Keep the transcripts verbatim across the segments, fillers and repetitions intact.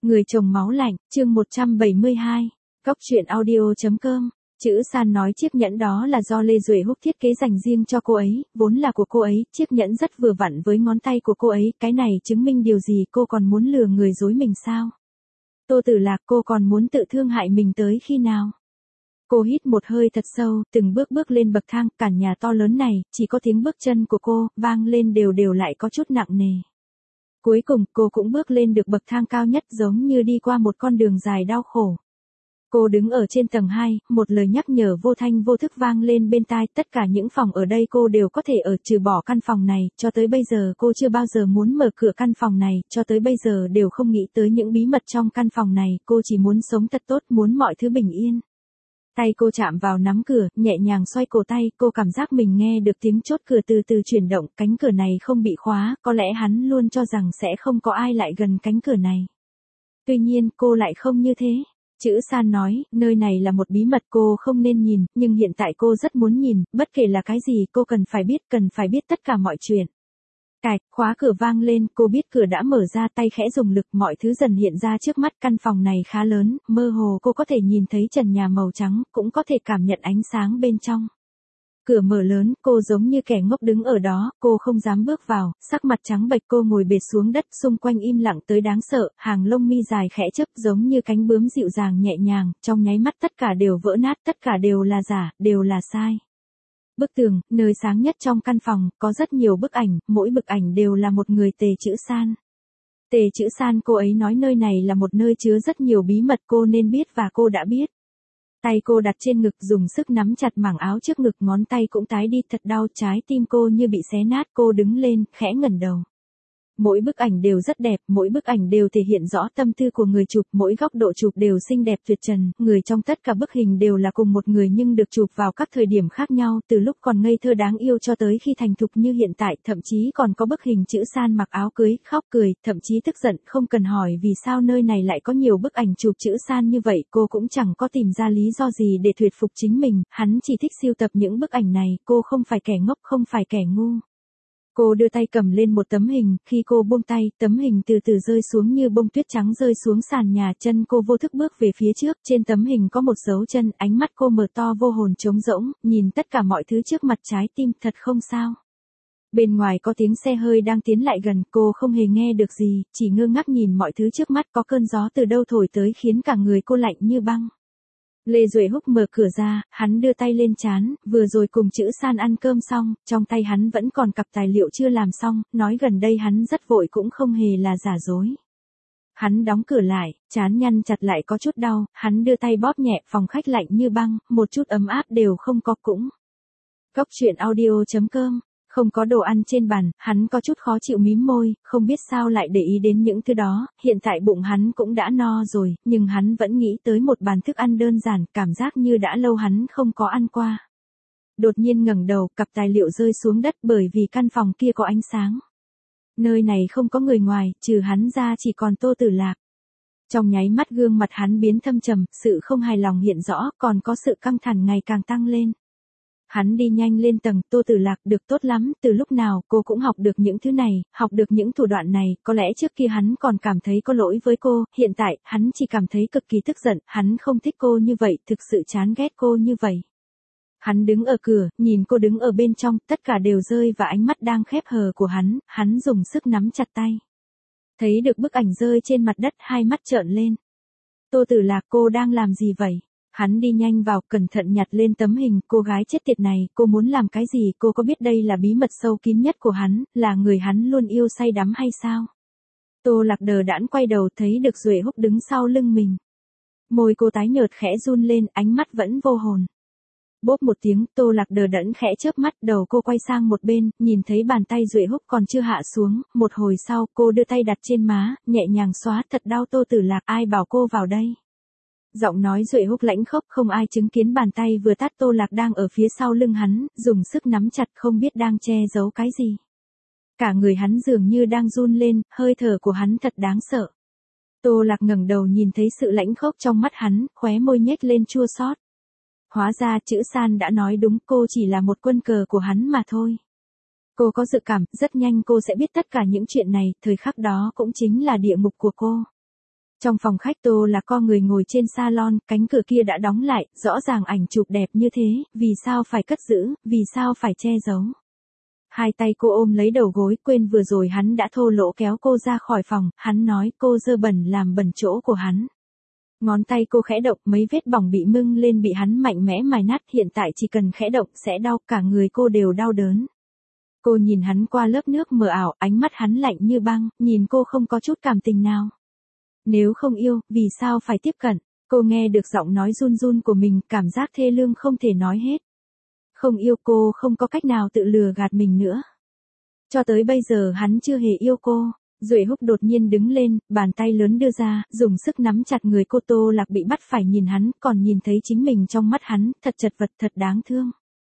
Người chồng máu lạnh, chương một trăm bảy mươi hai, Cóc truyện audio chấm com. Chữ San nói chiếc nhẫn đó là do Lê Duệ Húc thiết kế dành riêng cho cô ấy, vốn là của cô ấy, chiếc nhẫn rất vừa vặn với ngón tay của cô ấy, cái này chứng minh điều gì, cô còn muốn lừa người dối mình sao? Tô Tử Lạc, cô còn muốn tự thương hại mình tới khi nào? Cô hít một hơi thật sâu, từng bước bước lên bậc thang, căn nhà to lớn này, chỉ có tiếng bước chân của cô, vang lên đều đều lại có chút nặng nề. Cuối cùng, cô cũng bước lên được bậc thang cao nhất giống như đi qua một con đường dài đau khổ. Cô đứng ở trên tầng hai, một lời nhắc nhở vô thanh vô thức vang lên bên tai, tất cả những phòng ở đây cô đều có thể ở trừ bỏ căn phòng này, cho tới bây giờ cô chưa bao giờ muốn mở cửa căn phòng này, cho tới bây giờ đều không nghĩ tới những bí mật trong căn phòng này, cô chỉ muốn sống thật tốt, muốn mọi thứ bình yên. Tay cô chạm vào nắm cửa, nhẹ nhàng xoay cổ tay, cô cảm giác mình nghe được tiếng chốt cửa từ từ chuyển động, cánh cửa này không bị khóa, có lẽ hắn luôn cho rằng sẽ không có ai lại gần cánh cửa này. Tuy nhiên, cô lại không như thế. Chữ San nói, nơi này là một bí mật cô không nên nhìn, nhưng hiện tại cô rất muốn nhìn, bất kể là cái gì cô cần phải biết, cần phải biết tất cả mọi chuyện. Cạch, khóa cửa vang lên, cô biết cửa đã mở ra, tay khẽ dùng lực, mọi thứ dần hiện ra trước mắt, căn phòng này khá lớn, mơ hồ cô có thể nhìn thấy trần nhà màu trắng, cũng có thể cảm nhận ánh sáng bên trong. Cửa mở lớn, cô giống như kẻ ngốc đứng ở đó, cô không dám bước vào, sắc mặt trắng bệch, cô ngồi bệt xuống đất, xung quanh im lặng tới đáng sợ, hàng lông mi dài khẽ chớp giống như cánh bướm dịu dàng nhẹ nhàng, trong nháy mắt tất cả đều vỡ nát, tất cả đều là giả, đều là sai. Bức tường, nơi sáng nhất trong căn phòng, có rất nhiều bức ảnh, mỗi bức ảnh đều là một người Tề Chữ San. Tề Chữ San, cô ấy nói nơi này là một nơi chứa rất nhiều bí mật cô nên biết và cô đã biết. Tay cô đặt trên ngực, dùng sức nắm chặt mảng áo trước ngực, ngón tay cũng tái đi, thật đau, trái tim cô như bị xé nát, cô đứng lên, khẽ ngẩng đầu. Mỗi bức ảnh đều rất đẹp, mỗi bức ảnh đều thể hiện rõ tâm tư của người chụp, mỗi góc độ chụp đều xinh đẹp tuyệt trần, người trong tất cả bức hình đều là cùng một người nhưng được chụp vào các thời điểm khác nhau, từ lúc còn ngây thơ đáng yêu cho tới khi thành thục như hiện tại, thậm chí còn có bức hình Chữ San mặc áo cưới, khóc cười, thậm chí tức giận, không cần hỏi vì sao nơi này lại có nhiều bức ảnh chụp Chữ San như vậy, cô cũng chẳng có tìm ra lý do gì để thuyết phục chính mình, hắn chỉ thích sưu tập những bức ảnh này, cô không phải kẻ ngốc, không phải kẻ ngu. Cô đưa tay cầm lên một tấm hình, khi cô buông tay, tấm hình từ từ rơi xuống như bông tuyết trắng rơi xuống sàn nhà, chân cô vô thức bước về phía trước, trên tấm hình có một dấu chân, ánh mắt cô mở to vô hồn trống rỗng, nhìn tất cả mọi thứ trước mặt, trái tim thật không sao. Bên ngoài có tiếng xe hơi đang tiến lại gần, cô không hề nghe được gì, chỉ ngơ ngác nhìn mọi thứ trước mắt, có cơn gió từ đâu thổi tới khiến cả người cô lạnh như băng. Lê Duệ Húc mở cửa ra, hắn đưa tay lên trán, vừa rồi cùng Chữ San ăn cơm xong, trong tay hắn vẫn còn cặp tài liệu chưa làm xong, nói gần đây hắn rất vội cũng không hề là giả dối. Hắn đóng cửa lại, trán nhăn chặt lại có chút đau, hắn đưa tay bóp nhẹ, phòng khách lạnh như băng, một chút ấm áp đều không có cũng. Cóc truyện audio chấm com. Không có đồ ăn trên bàn, hắn có chút khó chịu mím môi, không biết sao lại để ý đến những thứ đó, hiện tại bụng hắn cũng đã no rồi, nhưng hắn vẫn nghĩ tới một bàn thức ăn đơn giản, cảm giác như đã lâu hắn không có ăn qua. Đột nhiên ngẩng đầu, cặp tài liệu rơi xuống đất bởi vì căn phòng kia có ánh sáng. Nơi này không có người ngoài, trừ hắn ra chỉ còn Tô Tử Lạc. Trong nháy mắt gương mặt hắn biến thâm trầm, sự không hài lòng hiện rõ, còn có sự căng thẳng ngày càng tăng lên. Hắn đi nhanh lên tầng, Tô Tử Lạc, được tốt lắm, từ lúc nào cô cũng học được những thứ này, học được những thủ đoạn này, có lẽ trước kia hắn còn cảm thấy có lỗi với cô, hiện tại, hắn chỉ cảm thấy cực kỳ tức giận, hắn không thích cô như vậy, thực sự chán ghét cô như vậy. Hắn đứng ở cửa, nhìn cô đứng ở bên trong, tất cả đều rơi vào ánh mắt đang khép hờ của hắn, hắn dùng sức nắm chặt tay. Thấy được bức ảnh rơi trên mặt đất, hai mắt trợn lên. Tô Tử Lạc, cô đang làm gì vậy? Hắn đi nhanh vào, cẩn thận nhặt lên tấm hình, cô gái chết tiệt này, cô muốn làm cái gì, cô có biết đây là bí mật sâu kín nhất của hắn, là người hắn luôn yêu say đắm hay sao? Tô Lạc đờ đẫn quay đầu thấy được Duệ Húc đứng sau lưng mình. Môi cô tái nhợt khẽ run lên, ánh mắt vẫn vô hồn. Bốp một tiếng, Tô Lạc đờ đẫn khẽ chớp mắt, đầu cô quay sang một bên, nhìn thấy bàn tay Duệ Húc còn chưa hạ xuống, một hồi sau, cô đưa tay đặt trên má, nhẹ nhàng xóa, thật đau. Tô Tử Lạc, ai bảo cô vào đây? Giọng nói Duệ Húc lãnh khốc, không ai chứng kiến bàn tay vừa tát. Tô Lạc đang ở phía sau lưng hắn, dùng sức nắm chặt, không biết đang che giấu cái gì. Cả người hắn dường như đang run lên, hơi thở của hắn thật đáng sợ. Tô Lạc ngẩng đầu nhìn thấy sự lãnh khốc trong mắt hắn, khóe môi nhếch lên chua xót. Hóa ra Chữ San đã nói đúng, cô chỉ là một quân cờ của hắn mà thôi. Cô có dự cảm, rất nhanh cô sẽ biết tất cả những chuyện này, thời khắc đó cũng chính là địa ngục của cô. Trong phòng khách Tô Lạc co người ngồi trên salon, cánh cửa kia đã đóng lại, rõ ràng ảnh chụp đẹp như thế, vì sao phải cất giữ, vì sao phải che giấu. Hai tay cô ôm lấy đầu gối, quên vừa rồi hắn đã thô lỗ kéo cô ra khỏi phòng, hắn nói cô dơ bẩn làm bẩn chỗ của hắn. Ngón tay cô khẽ động, mấy vết bỏng bị mưng lên bị hắn mạnh mẽ mài nát, hiện tại chỉ cần khẽ động sẽ đau, cả người cô đều đau đớn. Cô nhìn hắn qua lớp nước mờ ảo, ánh mắt hắn lạnh như băng, nhìn cô không có chút cảm tình nào. Nếu không yêu, vì sao phải tiếp cận? Cô nghe được giọng nói run run của mình, cảm giác thê lương không thể nói hết. Không yêu cô không có cách nào tự lừa gạt mình nữa. Cho tới bây giờ hắn chưa hề yêu cô. Duệ Húc đột nhiên đứng lên, bàn tay lớn đưa ra, dùng sức nắm chặt người cô. Tô Lạc bị bắt phải nhìn hắn, còn nhìn thấy chính mình trong mắt hắn, thật chật vật, thật đáng thương.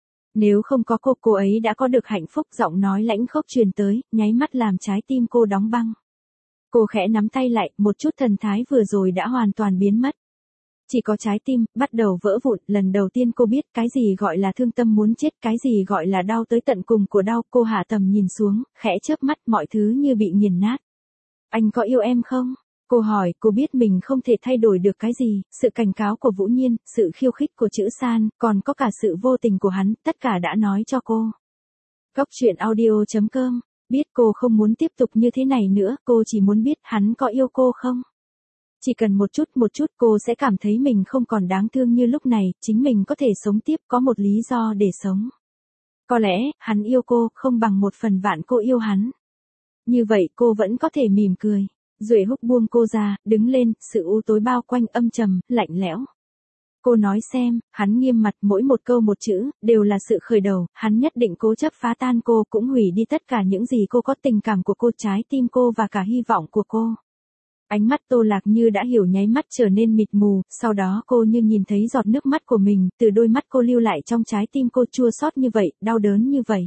Nếu không có cô, cô ấy đã có được hạnh phúc. Giọng nói lãnh khốc truyền tới, nháy mắt làm trái tim cô đóng băng. Cô khẽ nắm tay lại, một chút thần thái vừa rồi đã hoàn toàn biến mất. Chỉ có trái tim, bắt đầu vỡ vụn. Lần đầu tiên cô biết cái gì gọi là thương tâm muốn chết, cái gì gọi là đau tới tận cùng của đau. Cô hạ tầm nhìn xuống, khẽ chớp mắt, mọi thứ như bị nghiền nát. Anh có yêu em không? Cô hỏi, cô biết mình không thể thay đổi được cái gì, sự cảnh cáo của Vũ Nhiên, sự khiêu khích của Chữ San, còn có cả sự vô tình của hắn, tất cả đã nói cho cô. Góc truyện audio chấm com, biết cô không muốn tiếp tục như thế này nữa, cô chỉ muốn biết hắn có yêu cô không? Chỉ cần một chút một chút cô sẽ cảm thấy mình không còn đáng thương như lúc này, chính mình có thể sống tiếp, có một lý do để sống. Có lẽ, hắn yêu cô, không bằng một phần vạn cô yêu hắn. Như vậy cô vẫn có thể mỉm cười. Duệ Húc buông cô ra, đứng lên, sự u tối bao quanh âm trầm, lạnh lẽo. Cô nói xem, hắn nghiêm mặt, mỗi một câu một chữ, đều là sự khởi đầu, hắn nhất định cố chấp phá tan cô, cũng hủy đi tất cả những gì cô có, tình cảm của cô, trái tim cô và cả hy vọng của cô. Ánh mắt Tô Lạc như đã hiểu, nháy mắt trở nên mịt mù, sau đó cô như nhìn thấy giọt nước mắt của mình, từ đôi mắt cô lưu lại trong trái tim cô, chua xót như vậy, đau đớn như vậy.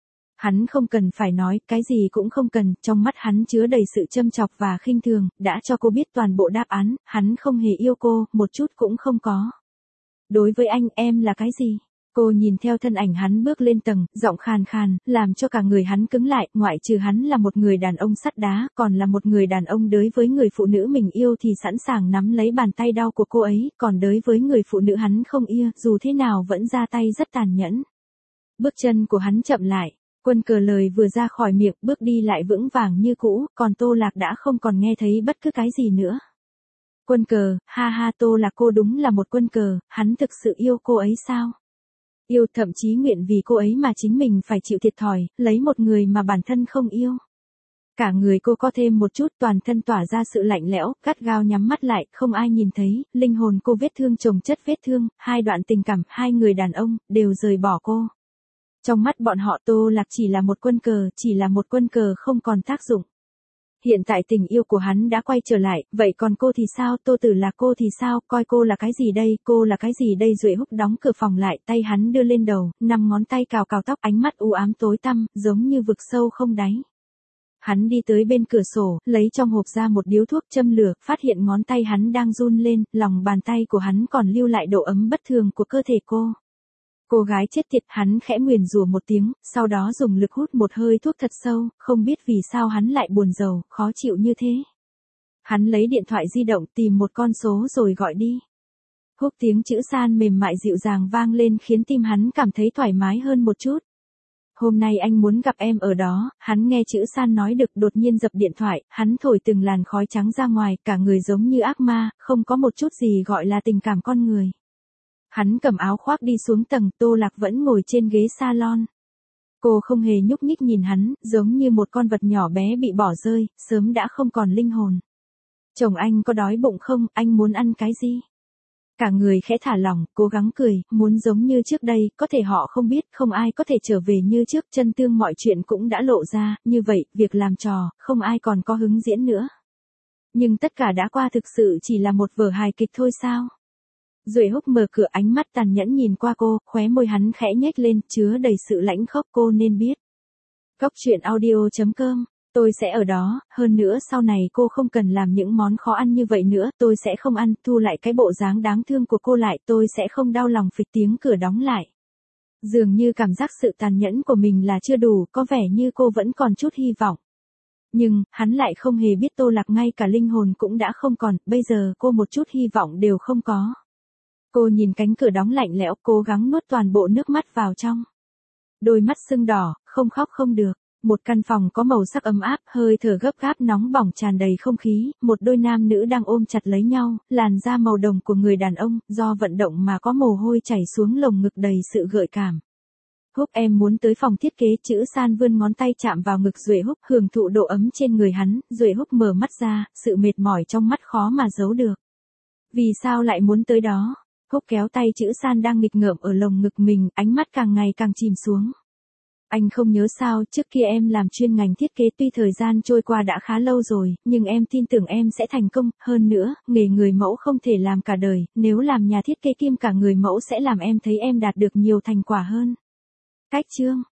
Hắn không cần phải nói, cái gì cũng không cần, trong mắt hắn chứa đầy sự châm chọc và khinh thường, đã cho cô biết toàn bộ đáp án, hắn không hề yêu cô, một chút cũng không có. Đối với anh, em là cái gì? Cô nhìn theo thân ảnh hắn bước lên tầng, giọng khàn khàn, làm cho cả người hắn cứng lại, ngoại trừ hắn là một người đàn ông sắt đá, còn là một người đàn ông đối với người phụ nữ mình yêu thì sẵn sàng nắm lấy bàn tay đau của cô ấy, còn đối với người phụ nữ hắn không yêu, dù thế nào vẫn ra tay rất tàn nhẫn. Bước chân của hắn chậm lại, Quân Cờ lời vừa ra khỏi miệng, bước đi lại vững vàng như cũ, còn Tô Lạc đã không còn nghe thấy bất cứ cái gì nữa. Quân Cờ, ha ha, Tô Lạc, cô đúng là một quân cờ, hắn thực sự yêu cô ấy sao? Yêu, thậm chí nguyện vì cô ấy mà chính mình phải chịu thiệt thòi, lấy một người mà bản thân không yêu. Cả người cô có thêm một chút, toàn thân tỏa ra sự lạnh lẽo, gắt gao nhắm mắt lại, không ai nhìn thấy, linh hồn cô vết thương chồng chất vết thương, hai đoạn tình cảm, hai người đàn ông, đều rời bỏ cô. Trong mắt bọn họ Tô Lạc chỉ là một quân cờ, chỉ là một quân cờ không còn tác dụng. Hiện tại tình yêu của hắn đã quay trở lại, vậy còn cô thì sao? Tô Tử là cô thì sao? Coi cô là cái gì đây? Cô là cái gì đây? Duệ Húc đóng cửa phòng lại, tay hắn đưa lên đầu, năm ngón tay cào cào tóc, ánh mắt u ám tối tăm, giống như vực sâu không đáy. Hắn đi tới bên cửa sổ, lấy trong hộp ra một điếu thuốc châm lửa, phát hiện ngón tay hắn đang run lên, lòng bàn tay của hắn còn lưu lại độ ấm bất thường của cơ thể cô. Cô gái chết tiệt, hắn khẽ nguyền rủa một tiếng, sau đó dùng lực hút một hơi thuốc thật sâu, không biết vì sao hắn lại buồn rầu, khó chịu như thế. Hắn lấy điện thoại di động tìm một con số rồi gọi đi. Húc, tiếng Chữ San mềm mại dịu dàng vang lên khiến tim hắn cảm thấy thoải mái hơn một chút. Hôm nay anh muốn gặp em ở đó, hắn nghe Chữ San nói được, đột nhiên dập điện thoại, hắn thổi từng làn khói trắng ra ngoài, cả người giống như ác ma, không có một chút gì gọi là tình cảm con người. Hắn cầm áo khoác đi xuống tầng, Tô Lạc vẫn ngồi trên ghế salon. Cô không hề nhúc nhích nhìn hắn, giống như một con vật nhỏ bé bị bỏ rơi, sớm đã không còn linh hồn. Chồng anh có đói bụng không, anh muốn ăn cái gì? Cả người khẽ thả lỏng, cố gắng cười, muốn giống như trước đây, có thể họ không biết, không ai có thể trở về như trước, chân tương mọi chuyện cũng đã lộ ra, như vậy, việc làm trò, không ai còn có hứng diễn nữa. Nhưng tất cả đã qua, thực sự chỉ là một vở hài kịch thôi sao? Duệ Húc mở cửa, ánh mắt tàn nhẫn nhìn qua cô, khóe môi hắn khẽ nhếch lên, chứa đầy sự lãnh khốc, cô nên biết. Góc truyện audio chấm com, tôi sẽ ở đó, hơn nữa sau này cô không cần làm những món khó ăn như vậy nữa, tôi sẽ không ăn, thu lại cái bộ dáng đáng thương của cô lại, tôi sẽ không đau lòng. Phịch tiếng cửa đóng lại. Dường như cảm giác sự tàn nhẫn của mình là chưa đủ, có vẻ như cô vẫn còn chút hy vọng. Nhưng, hắn lại không hề biết Tô Lạc ngay cả linh hồn cũng đã không còn, bây giờ cô một chút hy vọng đều không có. Cô nhìn cánh cửa đóng lạnh lẽo, cố gắng nuốt toàn bộ nước mắt vào trong. Đôi mắt sưng đỏ, không khóc không được. Một căn phòng có màu sắc ấm áp, hơi thở gấp gáp nóng bỏng tràn đầy không khí, một đôi nam nữ đang ôm chặt lấy nhau, làn da màu đồng của người đàn ông, do vận động mà có mồ hôi chảy xuống lồng ngực đầy sự gợi cảm. Húc em muốn tới phòng thiết kế, chữ San vươn ngón tay chạm vào ngực Duệ Húc, hưởng thụ độ ấm trên người hắn, Duệ Húc mở mắt ra, sự mệt mỏi trong mắt khó mà giấu được. Vì sao lại muốn tới đó? Húc kéo tay chữ San đang nghịch ngợm ở lồng ngực mình, ánh mắt càng ngày càng chìm xuống. Anh không nhớ sao, trước kia em làm chuyên ngành thiết kế, tuy thời gian trôi qua đã khá lâu rồi, nhưng em tin tưởng em sẽ thành công, hơn nữa, nghề người mẫu không thể làm cả đời, nếu làm nhà thiết kế kiêm cả người mẫu sẽ làm em thấy em đạt được nhiều thành quả hơn. Cách chương